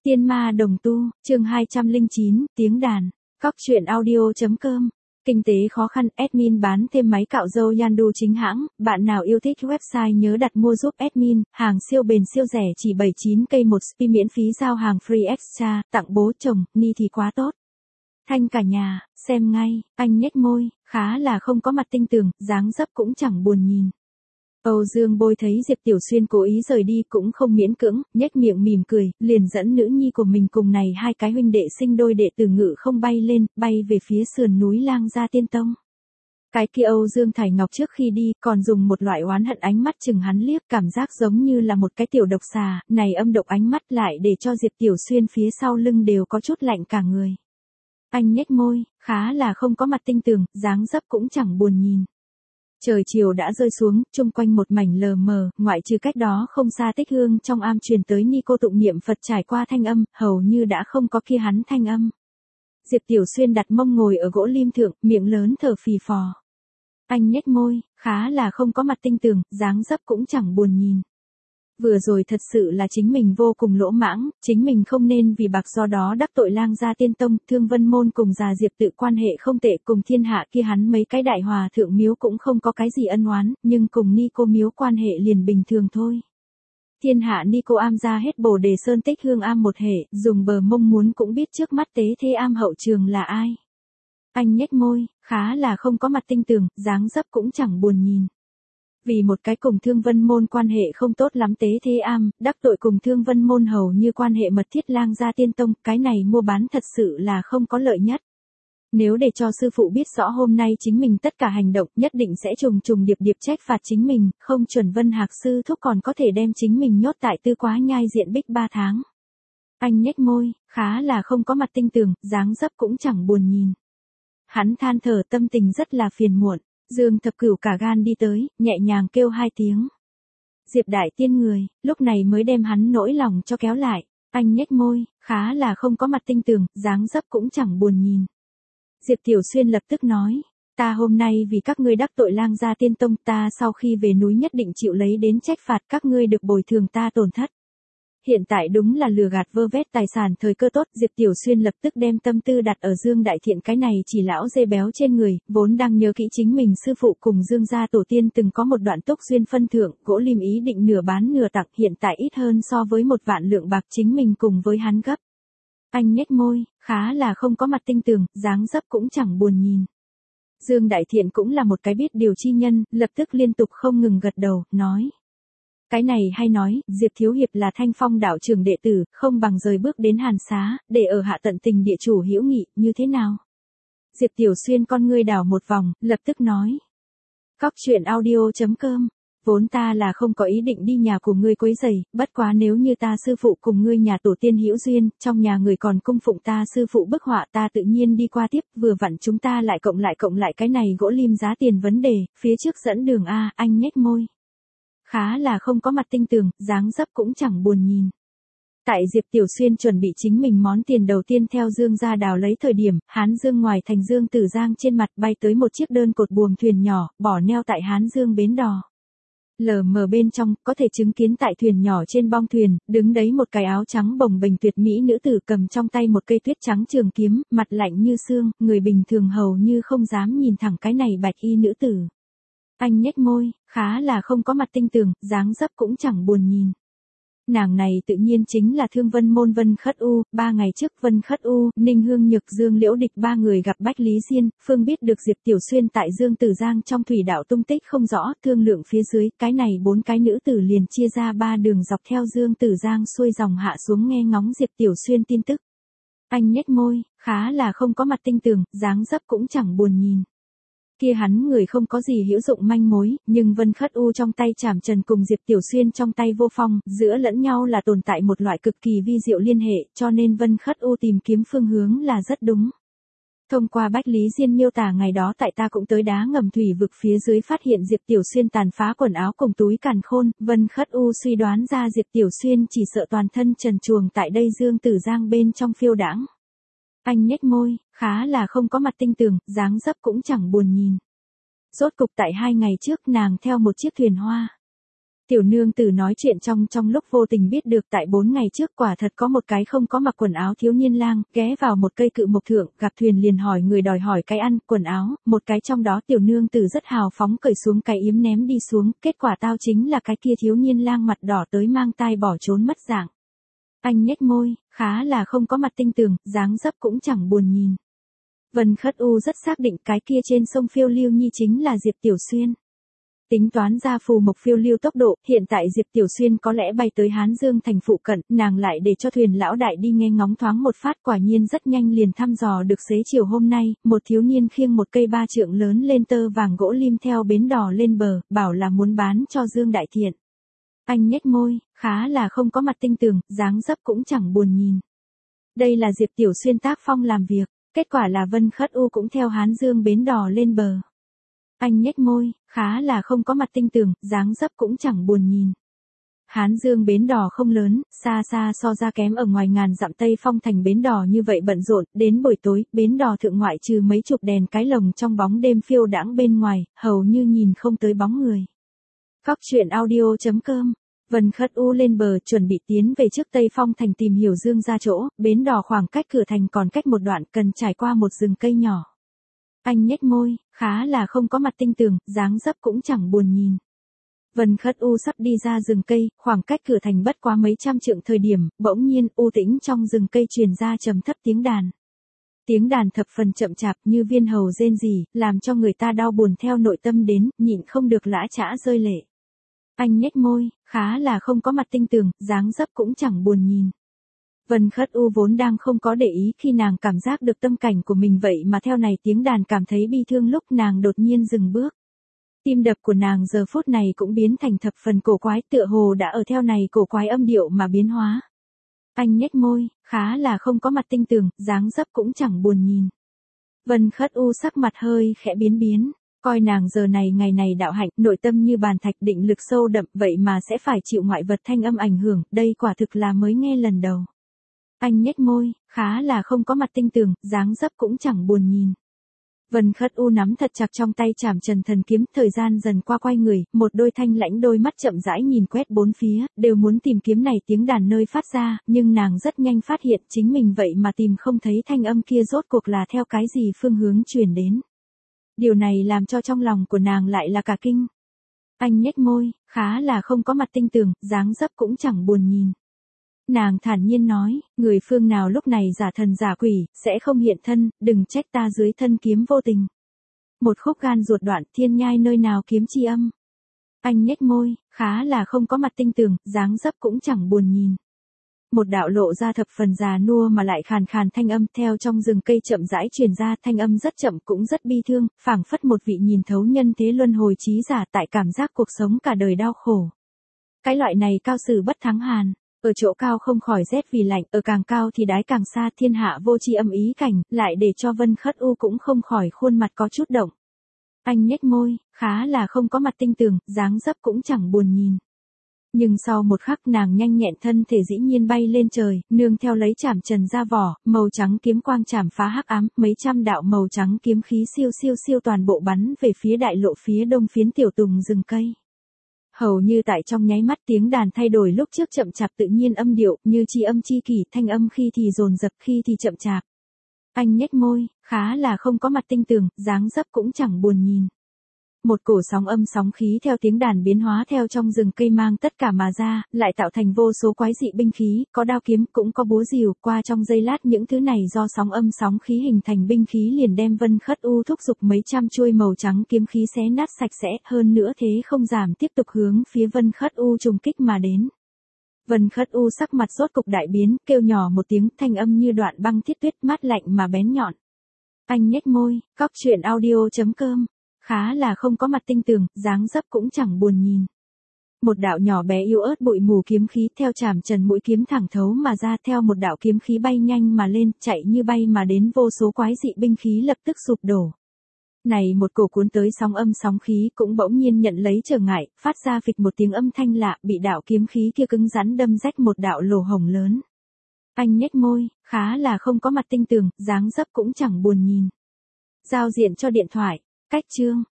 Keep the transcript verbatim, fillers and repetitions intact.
Tiên ma đồng tu, chương hai trăm lẻ chín, tiếng đàn. Cóc truyện audio.com. Kinh tế khó khăn, admin bán thêm máy cạo râu Yandu chính hãng, bạn nào yêu thích website nhớ đặt mua giúp admin, hàng siêu bền siêu rẻ chỉ bảy mươi chín cây một spi miễn phí giao hàng free extra, tặng bố chồng, ni thì quá tốt. Thanh cả nhà, xem ngay, anh nhếch môi, khá là không có mặt tinh tường, dáng dấp cũng chẳng buồn nhìn. Âu Dương Bôi thấy Diệp Tiểu Xuyên cố ý rời đi cũng không miễn cưỡng, nhếch miệng mỉm cười, liền dẫn nữ nhi của mình cùng này hai cái huynh đệ sinh đôi đệ từ ngự không bay lên, bay về phía sườn núi Lang Gia Tiên Tông. Cái kia Âu Dương Thải Ngọc trước khi đi còn dùng một loại oán hận ánh mắt chừng hắn liếc, cảm giác giống như là một cái tiểu độc xà, này âm độc ánh mắt lại để cho Diệp Tiểu Xuyên phía sau lưng đều có chút lạnh cả người. Anh nhếch môi, khá là không có mặt tinh tường, dáng dấp cũng chẳng buồn nhìn. Trời chiều đã rơi xuống, chung quanh một mảnh lờ mờ, ngoại trừ cách đó không xa Tích Hương trong am truyền tới ni cô tụng niệm Phật trải qua thanh âm, hầu như đã không có kia hắn thanh âm. Diệp Tiểu Xuyên đặt mông ngồi ở gỗ lim thượng, miệng lớn thở phì phò. Anh nhếch môi, khá là không có mặt tinh tường, dáng dấp cũng chẳng buồn nhìn. Vừa rồi thật sự là chính mình vô cùng lỗ mãng, chính mình không nên vì bạc do đó đắc tội Lang Gia Tiên Tông, Thương Vân Môn cùng già Diệp tự quan hệ không tệ, cùng thiên hạ kia hắn mấy cái đại hòa thượng miếu cũng không có cái gì ân oán, nhưng cùng ni cô miếu quan hệ liền bình thường thôi. Thiên hạ ni cô am ra hết Bồ Đề Sơn Tích Hương am một hệ, dùng bờ mông muốn cũng biết trước mắt tế thế am hậu trường là ai. Anh nhếch môi, khá là không có mặt tinh tường, dáng dấp cũng chẳng buồn nhìn. Vì một cái cùng Thương Vân Môn quan hệ không tốt lắm tế thế am, đắc tội cùng Thương Vân Môn hầu như quan hệ mật thiết Lang Gia Tiên Tông, cái này mua bán thật sự là không có lợi nhất. Nếu để cho sư phụ biết rõ hôm nay chính mình tất cả hành động nhất định sẽ trùng trùng điệp điệp trách phạt chính mình, không chuẩn Vân Hạc sư thúc còn có thể đem chính mình nhốt tại Tư Quá Nhai diện bích ba tháng. Anh nhếch môi, khá là không có mặt tinh tường, dáng dấp cũng chẳng buồn nhìn. Hắn than thở tâm tình rất là phiền muộn. Dương Thập Cửu cả gan đi tới, nhẹ nhàng kêu hai tiếng. Diệp đại tiên người, lúc này mới đem hắn nỗi lòng cho kéo lại. Anh nhếch môi, khá là không có mặt tinh tường, dáng dấp cũng chẳng buồn nhìn. Diệp Tiểu Xuyên lập tức nói, ta hôm nay vì các ngươi đắc tội Lang Gia Tiên Tông, ta sau khi về núi nhất định chịu lấy đến trách phạt, các ngươi được bồi thường ta tổn thất. Hiện tại đúng là lừa gạt vơ vét tài sản thời cơ tốt, Diệp Tiểu Xuyên lập tức đem tâm tư đặt ở Dương Đại Thiện cái này chỉ lão dê béo trên người, vốn đang nhớ kỹ chính mình sư phụ cùng Dương gia tổ tiên từng có một đoạn túc duyên phân thượng, gỗ lim ý định nửa bán nửa tặng, hiện tại ít hơn so với một vạn lượng bạc chính mình cùng với hắn gấp. Anh nhếch môi, khá là không có mặt tinh tường, dáng dấp cũng chẳng buồn nhìn. Dương Đại Thiện cũng là một cái biết điều chi nhân, lập tức liên tục không ngừng gật đầu, nói. Cái này hay nói, Diệp Thiếu Hiệp là Thanh Phong đạo trưởng đệ tử, không bằng rời bước đến Hàn Xá, để ở hạ tận tình địa chủ hữu nghị, như thế nào? Diệp Tiểu Xuyên con ngươi đảo một vòng, lập tức nói. Cóc truyện audio.com, vốn ta là không có ý định đi nhà của ngươi quấy rầy, bất quá nếu như ta sư phụ cùng ngươi nhà tổ tiên hữu duyên, trong nhà người còn cung phụng ta sư phụ bức họa ta tự nhiên đi qua tiếp, vừa vặn chúng ta lại cộng lại cộng lại cái này gỗ lim giá tiền vấn đề, phía trước dẫn đường A, anh nhếch môi. Khá là không có mặt tinh tường, dáng dấp cũng chẳng buồn nhìn. Tại Diệp Tiểu Xuyên chuẩn bị chính mình món tiền đầu tiên theo Dương gia đào lấy thời điểm, Hán Dương ngoài thành Dương Tử Giang trên mặt bay tới một chiếc đơn cột buồm thuyền nhỏ, bỏ neo tại Hán Dương bến đò. Lờ mờ bên trong, có thể chứng kiến tại thuyền nhỏ trên bong thuyền, đứng đấy một cái áo trắng bồng bềnh tuyệt mỹ nữ tử cầm trong tay một cây tuyết trắng trường kiếm, mặt lạnh như xương, người bình thường hầu như không dám nhìn thẳng cái này bạch y nữ tử. Anh nhếch môi, khá là không có mặt tinh tường, dáng dấp cũng chẳng buồn nhìn. Nàng này tự nhiên chính là Thương Vân Môn Vân Khất U, ba ngày trước Vân Khất U, Ninh Hương Nhược Dương Liễu Địch ba người gặp Bách Lý Diên, Phương biết được Diệp Tiểu Xuyên tại Dương Tử Giang trong thủy đạo tung tích không rõ, thương lượng phía dưới, cái này bốn cái nữ tử liền chia ra ba đường dọc theo Dương Tử Giang xuôi dòng hạ xuống nghe ngóng Diệp Tiểu Xuyên tin tức. Anh nhếch môi, khá là không có mặt tinh tường, dáng dấp cũng chẳng buồn nhìn. Kia hắn người không có gì hữu dụng manh mối, nhưng Vân Khất U trong tay Trảm Trần cùng Diệp Tiểu Xuyên trong tay Vô Phong, giữa lẫn nhau là tồn tại một loại cực kỳ vi diệu liên hệ, cho nên Vân Khất U tìm kiếm phương hướng là rất đúng. Thông qua Bách Lý Diên miêu tả ngày đó tại ta cũng tới đá ngầm thủy vực phía dưới phát hiện Diệp Tiểu Xuyên tàn phá quần áo cùng túi càn khôn, Vân Khất U suy đoán ra Diệp Tiểu Xuyên chỉ sợ toàn thân trần truồng tại đây Dương Tử Giang bên trong phiêu đãng. Anh nhếch môi, khá là không có mặt tinh tường, dáng dấp cũng chẳng buồn nhìn. Rốt cục tại hai ngày trước nàng theo một chiếc thuyền hoa. Tiểu nương tử nói chuyện trong trong lúc vô tình biết được tại bốn ngày trước quả thật có một cái không có mặc quần áo thiếu niên lang, ghé vào một cây cự mộc thượng, gặp thuyền liền hỏi người đòi hỏi cái ăn, quần áo, một cái trong đó tiểu nương tử rất hào phóng cởi xuống cái yếm ném đi xuống, kết quả tao chính là cái kia thiếu niên lang mặt đỏ tới mang tai bỏ trốn mất dạng. Anh nhếch môi, khá là không có mặt tinh tường, dáng dấp cũng chẳng buồn nhìn. Vân Khất U rất xác định cái kia trên sông phiêu lưu nhi chính là Diệp Tiểu Xuyên. Tính toán ra phù mộc phiêu lưu tốc độ, hiện tại Diệp Tiểu Xuyên có lẽ bay tới Hán Dương thành phụ cận, nàng lại để cho thuyền lão đại đi nghe ngóng thoáng một phát, quả nhiên rất nhanh liền thăm dò được xế chiều hôm nay, một thiếu niên khiêng một cây ba trượng lớn lên tơ vàng gỗ lim theo bến đò lên bờ, bảo là muốn bán cho Dương Đại Thiện. Anh nhếch môi, khá là không có mặt tinh tường, dáng dấp cũng chẳng buồn nhìn. Đây là Diệp Tiểu Xuyên tác phong làm việc, kết quả là Vân Khất U cũng theo Hán Dương bến đò lên bờ. Anh nhếch môi, khá là không có mặt tinh tường, dáng dấp cũng chẳng buồn nhìn. Hán Dương bến đò không lớn, xa xa so ra kém ở ngoài ngàn dặm Tây Phong thành bến đò như vậy bận rộn, đến buổi tối, bến đò thượng ngoại trừ mấy chục đèn cái lồng trong bóng đêm phiêu đãng bên ngoài, hầu như nhìn không tới bóng người. Cóc truyện audio chấm com. Vân Khất U lên bờ chuẩn bị tiến về trước Tây Phong thành tìm hiểu Dương ra chỗ, bến đò khoảng cách cửa thành còn cách một đoạn cần trải qua một rừng cây nhỏ. Anh nhếch môi, khá là không có mặt tinh tường, dáng dấp cũng chẳng buồn nhìn. Vân Khất U sắp đi ra rừng cây, khoảng cách cửa thành bất quá mấy trăm trượng thời điểm, bỗng nhiên u tĩnh trong rừng cây truyền ra trầm thấp tiếng đàn. Tiếng đàn thập phần chậm chạp như viên hầu rên rỉ, làm cho người ta đau buồn theo nội tâm đến, nhịn không được lã chã rơi lệ. Anh nhếch môi, khá là không có mặt tinh tường, dáng dấp cũng chẳng buồn nhìn. Vân Khất U vốn đang không có để ý khi nàng cảm giác được tâm cảnh của mình vậy mà theo này tiếng đàn cảm thấy bi thương lúc nàng đột nhiên dừng bước. Tim đập của nàng giờ phút này cũng biến thành thập phần cổ quái tựa hồ đã ở theo này cổ quái âm điệu mà biến hóa. Anh nhếch môi, khá là không có mặt tinh tường, dáng dấp cũng chẳng buồn nhìn. Vân Khất U sắc mặt hơi khẽ biến biến. Coi nàng giờ này ngày này đạo hạnh, nội tâm như bàn thạch định lực sâu đậm vậy mà sẽ phải chịu ngoại vật thanh âm ảnh hưởng, đây quả thực là mới nghe lần đầu. Anh nhếch môi, khá là không có mặt tinh tường, dáng dấp cũng chẳng buồn nhìn. Vân Khất U nắm thật chặt trong tay chảm trần thần kiếm, thời gian dần qua quay người, một đôi thanh lãnh đôi mắt chậm rãi nhìn quét bốn phía, đều muốn tìm kiếm này tiếng đàn nơi phát ra, nhưng nàng rất nhanh phát hiện chính mình vậy mà tìm không thấy thanh âm kia rốt cuộc là theo cái gì phương hướng truyền đến. Điều này làm cho trong lòng của nàng lại là cả kinh. Anh nhếch môi, khá là không có mặt tinh tường, dáng dấp cũng chẳng buồn nhìn. Nàng thản nhiên nói, người phương nào lúc này giả thần giả quỷ, sẽ không hiện thân, đừng trách ta dưới thân kiếm vô tình. Một khúc gan ruột đoạn thiên nhai nơi nào kiếm chi âm. Anh nhếch môi, khá là không có mặt tinh tường, dáng dấp cũng chẳng buồn nhìn. Một đạo lộ ra thập phần già nua mà lại khàn khàn thanh âm theo trong rừng cây chậm rãi truyền ra, thanh âm rất chậm cũng rất bi thương, phảng phất một vị nhìn thấu nhân thế luân hồi trí giả tại cảm giác cuộc sống cả đời đau khổ. Cái loại này cao sử bất thắng hàn, ở chỗ cao không khỏi rét vì lạnh, ở càng cao thì đái càng xa, thiên hạ vô tri âm ý cảnh, lại để cho Vân Khất U cũng không khỏi khuôn mặt có chút động. Anh nhếch môi, khá là không có mặt tinh tường, dáng dấp cũng chẳng buồn nhìn. Nhưng sau một khắc nàng nhanh nhẹn thân thể dĩ nhiên bay lên trời, nương theo lấy chảm trần ra vỏ, màu trắng kiếm quang chảm phá hắc ám, mấy trăm đạo màu trắng kiếm khí siêu siêu siêu toàn bộ bắn về phía đại lộ phía đông phiến tiểu tùng rừng cây. Hầu như tại trong nháy mắt tiếng đàn thay đổi lúc trước chậm chạp tự nhiên âm điệu, như chi âm chi kỷ, thanh âm khi thì dồn dập khi thì chậm chạp. Anh nhếch môi, khá là không có mặt tinh tường, dáng dấp cũng chẳng buồn nhìn. Một cổ sóng âm sóng khí theo tiếng đàn biến hóa theo trong rừng cây mang tất cả mà ra, lại tạo thành vô số quái dị binh khí, có đao kiếm cũng có búa rìu, qua trong giây lát những thứ này do sóng âm sóng khí hình thành binh khí liền đem Vân Khất U thúc giục mấy trăm chuôi màu trắng kiếm khí xé nát sạch sẽ, hơn nữa thế không giảm tiếp tục hướng phía Vân Khất U trùng kích mà đến. Vân Khất U sắc mặt rốt cục đại biến, kêu nhỏ một tiếng, thanh âm như đoạn băng thiết tuyết, mát lạnh mà bén nhọn. Anh nhếch môi, cóc truyện audio chấm com. Khá là không có mặt tinh tường, dáng dấp cũng chẳng buồn nhìn. Một đạo nhỏ bé yếu ớt bụi mù kiếm khí theo chảm trần mũi kiếm thẳng thấu mà ra, theo một đạo kiếm khí bay nhanh mà lên, chạy như bay mà đến, vô số quái dị binh khí lập tức sụp đổ. Này một cổ cuốn tới sóng âm sóng khí cũng bỗng nhiên nhận lấy trở ngại, phát ra phịch một tiếng âm thanh lạ, bị đạo kiếm khí kia cứng rắn đâm rách một đạo lỗ hổng lớn. Anh nhếch môi, khá là không có mặt tinh tường, dáng dấp cũng chẳng buồn nhìn. Giao diện cho điện thoại. Cách chương